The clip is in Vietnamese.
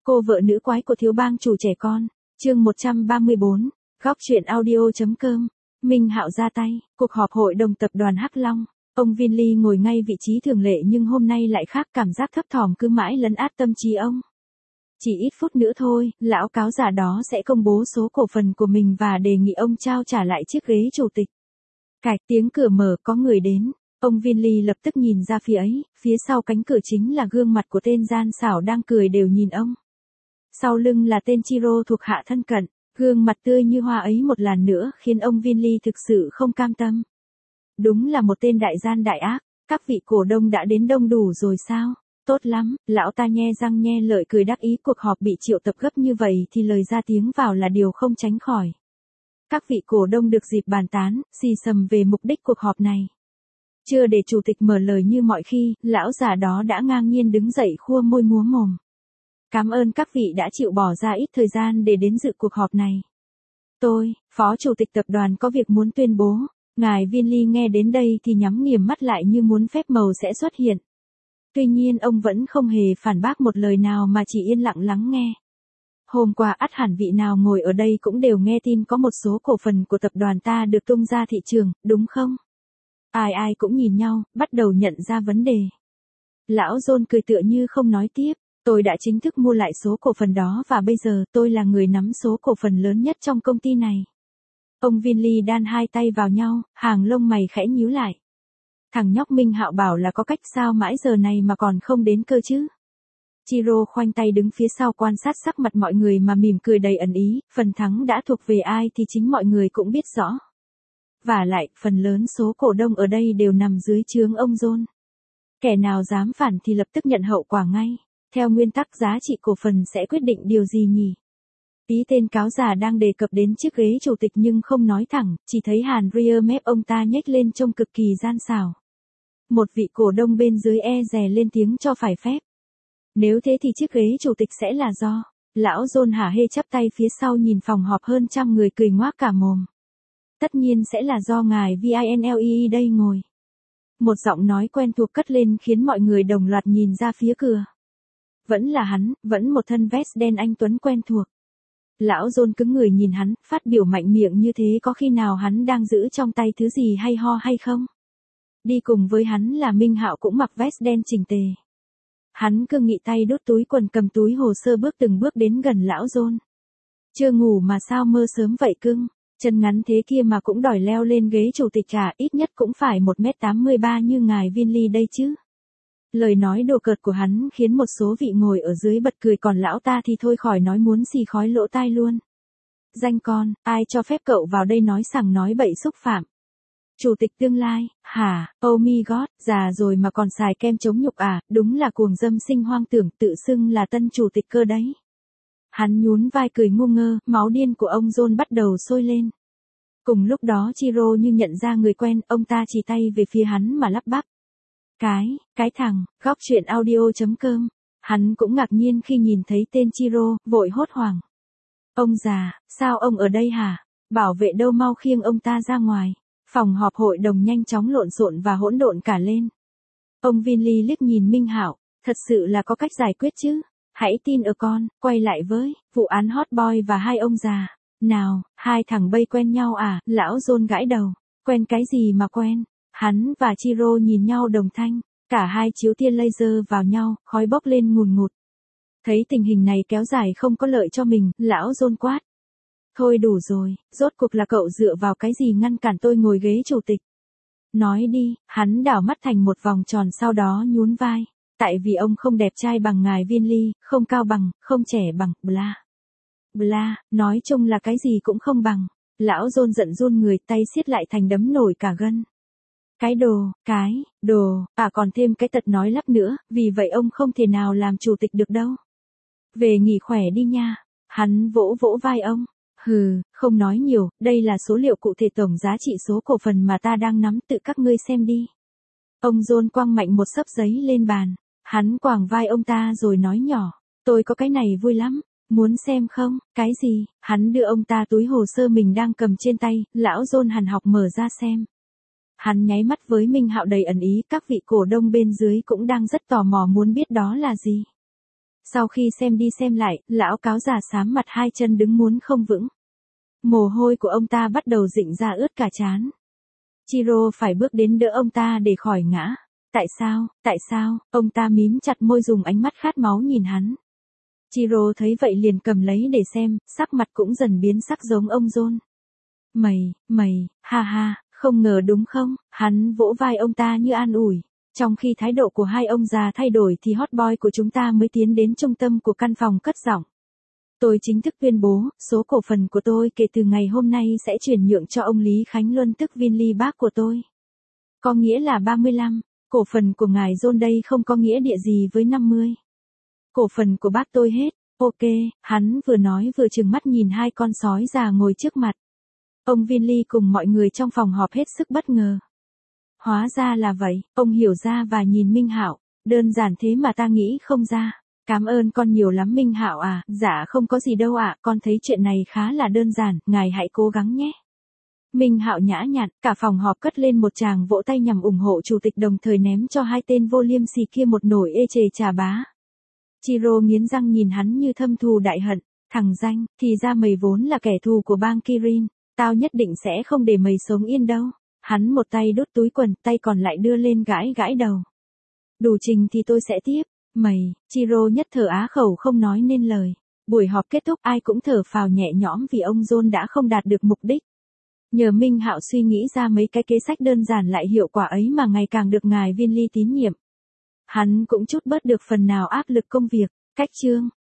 Cô vợ nữ quái của thiếu bang chủ trẻ con. Chương 134. Góc truyện audio.com. Minh Hạo ra tay. Cuộc họp hội đồng tập đoàn Hắc Long. Ông Vinly ngồi ngay vị trí thường lệ nhưng hôm nay lại khác, cảm giác thấp thỏm cứ mãi lấn át tâm trí ông. Chỉ ít phút nữa thôi, lão cáo già đó sẽ công bố số cổ phần của mình và đề nghị ông trao trả lại chiếc ghế chủ tịch. Cạch, tiếng cửa mở, có người đến. Ông Vinly lập tức nhìn ra phía ấy, phía sau cánh cửa chính là gương mặt của tên gian xảo đang cười đều nhìn ông. Sau lưng là tên Chiro thuộc hạ thân cận, gương mặt tươi như hoa ấy một lần nữa khiến ông Vinly thực sự không cam tâm. Đúng là một tên đại gian đại ác. Các vị cổ đông đã đến đông đủ rồi sao? Tốt lắm, lão ta nhe răng nhe lợi cười đắc ý, cuộc họp bị triệu tập gấp như vậy thì lời ra tiếng vào là điều không tránh khỏi. Các vị cổ đông được dịp bàn tán, xì xầm về mục đích cuộc họp này. Chưa để chủ tịch mở lời như mọi khi, lão già đó đã ngang nhiên đứng dậy khua môi múa mồm. Cảm ơn các vị đã chịu bỏ ra ít thời gian để đến dự cuộc họp này. Tôi, phó chủ tịch tập đoàn có việc muốn tuyên bố. Ngài Vinly nghe đến đây thì nhắm nghiền mắt lại như muốn phép màu sẽ xuất hiện. Tuy nhiên ông vẫn không hề phản bác một lời nào mà chỉ yên lặng lắng nghe. Hôm qua ắt hẳn vị nào ngồi ở đây cũng đều nghe tin có một số cổ phần của tập đoàn ta được tung ra thị trường, đúng không? Ai ai cũng nhìn nhau, bắt đầu nhận ra vấn đề. Lão John cười tựa như không nói tiếp. Tôi đã chính thức mua lại số cổ phần đó và bây giờ tôi là người nắm số cổ phần lớn nhất trong công ty này. Ông Vinly đan hai tay vào nhau, hàng lông mày khẽ nhíu lại. Thằng nhóc Minh Hạo bảo là có cách, sao mãi giờ này mà còn không đến cơ chứ? Chiro khoanh tay đứng phía sau quan sát sắc mặt mọi người mà mỉm cười đầy ẩn ý, phần thắng đã thuộc về ai thì chính mọi người cũng biết rõ. Vả lại, phần lớn số cổ đông ở đây đều nằm dưới trướng ông John. Kẻ nào dám phản thì lập tức nhận hậu quả ngay. Theo nguyên tắc giá trị cổ phần sẽ quyết định điều gì nhỉ? Ý tên cáo già đang đề cập đến chiếc ghế chủ tịch nhưng không nói thẳng, chỉ thấy hàn ria mép ông ta nhếch lên trông cực kỳ gian xảo. Một vị cổ đông bên dưới e dè lên tiếng cho phải phép. Nếu thế thì chiếc ghế chủ tịch sẽ là do. Lão John hả hê chắp tay phía sau nhìn phòng họp hơn trăm người cười ngoác cả mồm. Tất nhiên sẽ là do ngài Vinle đây ngồi. Một giọng nói quen thuộc cất lên khiến mọi người đồng loạt nhìn ra phía cửa. Vẫn là hắn, vẫn một thân vest đen anh tuấn quen thuộc. Lão John cứng người nhìn hắn, phát biểu mạnh miệng như thế có khi nào hắn đang giữ trong tay thứ gì hay ho hay không? Đi cùng với hắn là Minh Hạo cũng mặc vest đen chỉnh tề. Hắn cương nghị tay đút túi quần cầm túi hồ sơ bước từng bước đến gần lão John. Chưa ngủ mà sao mơ sớm vậy cưng? Chân ngắn thế kia mà cũng đòi leo lên ghế chủ tịch à, ít nhất cũng phải 1m83 như ngài Vinly đây chứ. Lời nói đùa cợt của hắn khiến một số vị ngồi ở dưới bật cười, còn lão ta thì thôi khỏi nói muốn xì khói lỗ tai luôn. Danh con, ai cho phép cậu vào đây nói sằng nói bậy xúc phạm? Chủ tịch tương lai, hả, oh my god, già rồi mà còn xài kem chống nhục à, đúng là cuồng dâm sinh hoang tưởng, tự xưng là tân chủ tịch cơ đấy. Hắn nhún vai cười ngu ngơ, máu điên của ông John bắt đầu sôi lên. Cùng lúc đó Chiro như nhận ra người quen, ông ta chỉ tay về phía hắn mà lắp bắp. Cái thằng, góc truyện audio.com. Hắn cũng ngạc nhiên khi nhìn thấy tên Chiro, vội hốt hoảng. Ông già, sao ông ở đây hả? Bảo vệ đâu mau khiêng ông ta ra ngoài. Phòng họp hội đồng nhanh chóng lộn xộn và hỗn độn cả lên. Ông Vinly liếc nhìn Minh Hạo, thật sự là có cách giải quyết chứ. Hãy tin ở con, quay lại với vụ án Hot Boy và hai ông già. Nào, hai thằng bay quen nhau à? Lão John gãi đầu. Quen cái gì mà quen? Hắn và Chiro nhìn nhau đồng thanh, cả hai chiếu tia laser vào nhau, khói bốc lên ngùn ngụt. Thấy tình hình này kéo dài không có lợi cho mình, lão John quát. Thôi đủ rồi, rốt cuộc là cậu dựa vào cái gì ngăn cản tôi ngồi ghế chủ tịch? Nói đi, hắn đảo mắt thành một vòng tròn sau đó nhún vai. Tại vì ông không đẹp trai bằng ngài Vinly, không cao bằng, không trẻ bằng, bla. Bla, nói chung là cái gì cũng không bằng. Lão John giận run người, tay siết lại thành đấm nổi cả gân. Cái đồ, còn thêm cái tật nói lắp nữa, vì vậy ông không thể nào làm chủ tịch được đâu. Về nghỉ khỏe đi nha. Hắn vỗ vỗ vai ông. Hừ, không nói nhiều, đây là số liệu cụ thể tổng giá trị số cổ phần mà ta đang nắm, tự các ngươi xem đi. Ông John quăng mạnh một xấp giấy lên bàn. Hắn quàng vai ông ta rồi nói nhỏ, tôi có cái này vui lắm, muốn xem không? Cái gì? Hắn đưa ông ta túi hồ sơ mình đang cầm trên tay, lão John hằn học mở ra xem. Hắn nháy mắt với Minh Hạo đầy ẩn ý, các vị cổ đông bên dưới cũng đang rất tò mò muốn biết đó là gì. Sau khi xem đi xem lại, lão cáo già xám mặt hai chân đứng muốn không vững. Mồ hôi của ông ta bắt đầu rịn ra ướt cả trán. Chiro phải bước đến đỡ ông ta để khỏi ngã. Tại sao, ông ta mím chặt môi dùng ánh mắt khát máu nhìn hắn. Chiro thấy vậy liền cầm lấy để xem, sắc mặt cũng dần biến sắc giống ông John. Mày, ha ha, không ngờ đúng không? Hắn vỗ vai ông ta như an ủi. Trong khi thái độ của hai ông già thay đổi thì hot boy của chúng ta mới tiến đến trung tâm của căn phòng cất giọng. Tôi chính thức tuyên bố, số cổ phần của tôi kể từ ngày hôm nay sẽ chuyển nhượng cho ông Lý Khánh Luân tức Vinly bác của tôi. Có nghĩa là 35, cổ phần của ngài John đây không có nghĩa địa gì với 50. Cổ phần của bác tôi hết, ok, hắn vừa nói vừa trừng mắt nhìn hai con sói già ngồi trước mặt. Ông Vinly cùng mọi người trong phòng họp hết sức bất ngờ. Hóa ra là vậy, ông hiểu ra và nhìn Minh Hạo, đơn giản thế mà ta nghĩ không ra. Cảm ơn con nhiều lắm Minh Hạo à, dạ không có gì đâu ạ, con thấy chuyện này khá là đơn giản, ngài hãy cố gắng nhé. Minh Hạo nhã nhặn, cả phòng họp cất lên một tràng vỗ tay nhằm ủng hộ chủ tịch đồng thời ném cho hai tên vô liêm sỉ kia một nồi ê chề trà bá. Chiro nghiến răng nhìn hắn như thâm thù đại hận, thằng danh, thì ra mày vốn là kẻ thù của bang Kirin, tao nhất định sẽ không để mày sống yên đâu. Hắn một tay đút túi quần, tay còn lại đưa lên gãi gãi đầu. Đủ trình thì tôi sẽ tiếp. Chiro nhất thở á khẩu không nói nên lời. Buổi họp kết thúc ai cũng thở phào nhẹ nhõm vì ông John đã không đạt được mục đích. Nhờ Minh Hạo suy nghĩ ra mấy cái kế sách đơn giản lại hiệu quả ấy mà ngày càng được ngài Vinly tín nhiệm. Hắn cũng chút bớt được phần nào áp lực công việc. Cách chương